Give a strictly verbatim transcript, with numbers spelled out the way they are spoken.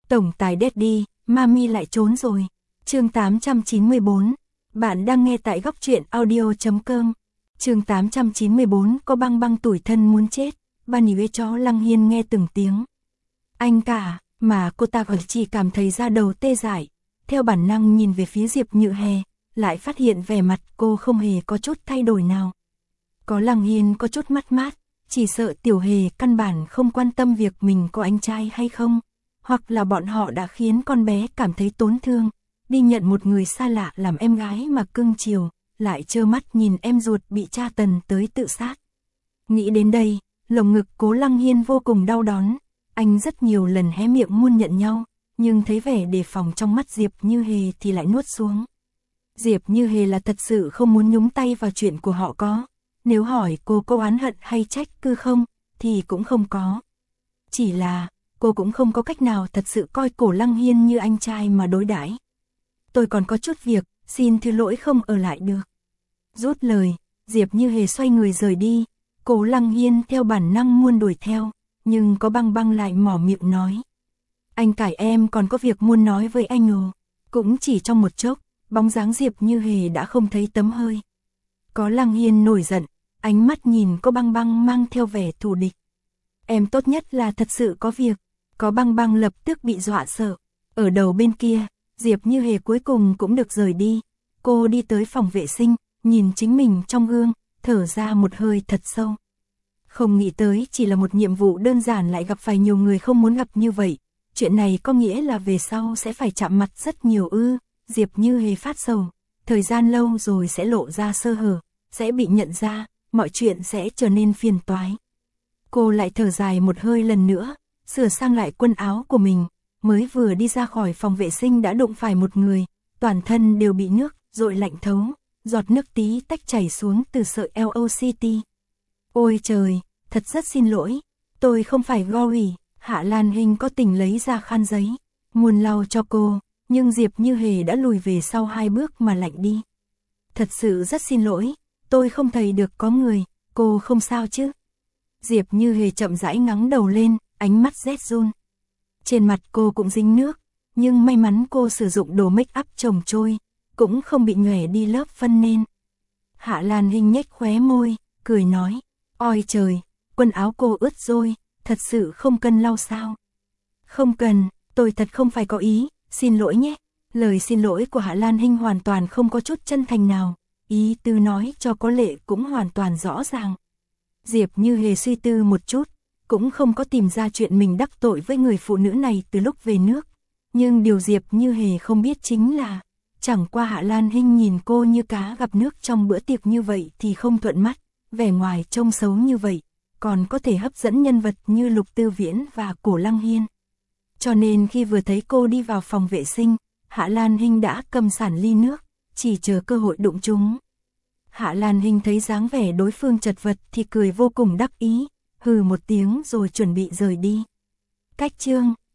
Tổng tài Daddy, Mami lại trốn rồi. Chương tám trăm chín mươi bốn. Bạn đang nghe tại góc truyện audio chấm com. Chương tám trăm chín mươi bốn. Có băng băng tủi thân muốn chết. Bà nỉ với chó Lăng Hiên nghe từng tiếng. Anh cả, mà cô ta còn chỉ cảm thấy da đầu tê dại. Theo bản năng nhìn về phía Diệp Như Hề, lại phát hiện vẻ mặt cô không hề có chút thay đổi nào. Có Lăng Hiên có chút mất mát, chỉ sợ Tiểu Hề căn bản không quan tâm việc mình có anh trai hay không, hoặc là bọn họ đã khiến con bé cảm thấy tổn thương, đi nhận một người xa lạ làm em gái mà cưng chiều, lại trơ mắt nhìn em ruột bị tra tấn tới tự sát. Nghĩ đến đây, lồng ngực Cố Lăng Hiên vô cùng đau đớn, anh rất nhiều lần hé miệng muốn nhận nhau, nhưng thấy vẻ đề phòng trong mắt Diệp Như Hề thì lại nuốt xuống. Diệp Như Hề là thật sự không muốn nhúng tay vào chuyện của họ có. Nếu hỏi cô có oán hận hay trách cứ không, thì cũng không có. Chỉ là, cô cũng không có cách nào thật sự coi Cổ Lăng Hiên như anh trai mà đối đãi. Tôi còn có chút việc, xin thứ lỗi không ở lại được. Rút lời, Diệp Như Hề xoay người rời đi. Cổ Lăng Hiên theo bản năng muốn đuổi theo, nhưng có băng băng lại mỏ miệng nói. Anh cải em còn có việc muốn nói với anh ồ. Cũng chỉ trong một chốc, bóng dáng Diệp Như Hề đã không thấy tấm hơi. Có Lăng Hiên nổi giận, ánh mắt nhìn có băng băng mang theo vẻ thù địch. Em tốt nhất là thật sự có việc. Có băng băng lập tức bị dọa sợ. Ở đầu bên kia, Diệp Như Hề cuối cùng cũng được rời đi. Cô đi tới phòng vệ sinh, nhìn chính mình trong gương, thở ra một hơi thật sâu. Không nghĩ tới chỉ là một nhiệm vụ đơn giản lại gặp phải nhiều người không muốn gặp như vậy. Chuyện này có nghĩa là về sau sẽ phải chạm mặt rất nhiều ư. Diệp Như Hề phát sầu, thời gian lâu rồi sẽ lộ ra sơ hở, sẽ bị nhận ra, mọi chuyện sẽ trở nên phiền toái. Cô lại thở dài một hơi lần nữa, sửa sang lại quần áo của mình, mới vừa đi ra khỏi phòng vệ sinh đã đụng phải một người, toàn thân đều bị nước dội lạnh thấu, giọt nước tí tách chảy xuống từ sợi lờ o xê tê. Ôi trời, thật rất xin lỗi, tôi không phải Gory. Hạ Lan Hinh có tình lấy ra khăn giấy, muốn lau cho cô, nhưng Diệp Như Hề đã lùi về sau hai bước mà lạnh đi. Thật sự rất xin lỗi, tôi không thấy được có người, cô không sao chứ? Diệp Như Hề chậm rãi ngẩng đầu lên, ánh mắt rét run. Trên mặt cô cũng dính nước, nhưng may mắn cô sử dụng đồ make up chồng trôi, cũng không bị nhòe đi lớp phân nên. Hạ Lan Hinh nhếch khóe môi, cười nói, ôi trời, quần áo cô ướt rồi, thật sự không cần lau sao? Không cần, tôi thật không phải có ý, xin lỗi nhé. Lời xin lỗi của Hạ Lan Hinh hoàn toàn không có chút chân thành nào, ý tư nói cho có lệ cũng hoàn toàn rõ ràng. Diệp Như Hề suy tư một chút, cũng không có tìm ra chuyện mình đắc tội với người phụ nữ này từ lúc về nước. Nhưng điều Diệp Như Hề không biết chính là, chẳng qua Hạ Lan Hinh nhìn cô như cá gặp nước trong bữa tiệc như vậy thì không thuận mắt, vẻ ngoài trông xấu như vậy, còn có thể hấp dẫn nhân vật như Lục Tư Viễn và Cổ Lăng Hiên. Cho nên khi vừa thấy cô đi vào phòng vệ sinh, Hạ Lan Hinh đã cầm sẵn ly nước, chỉ chờ cơ hội đụng chúng. Hạ Lan Hinh thấy dáng vẻ đối phương chật vật thì cười vô cùng đắc ý, hừ một tiếng rồi chuẩn bị rời đi. Cách chương,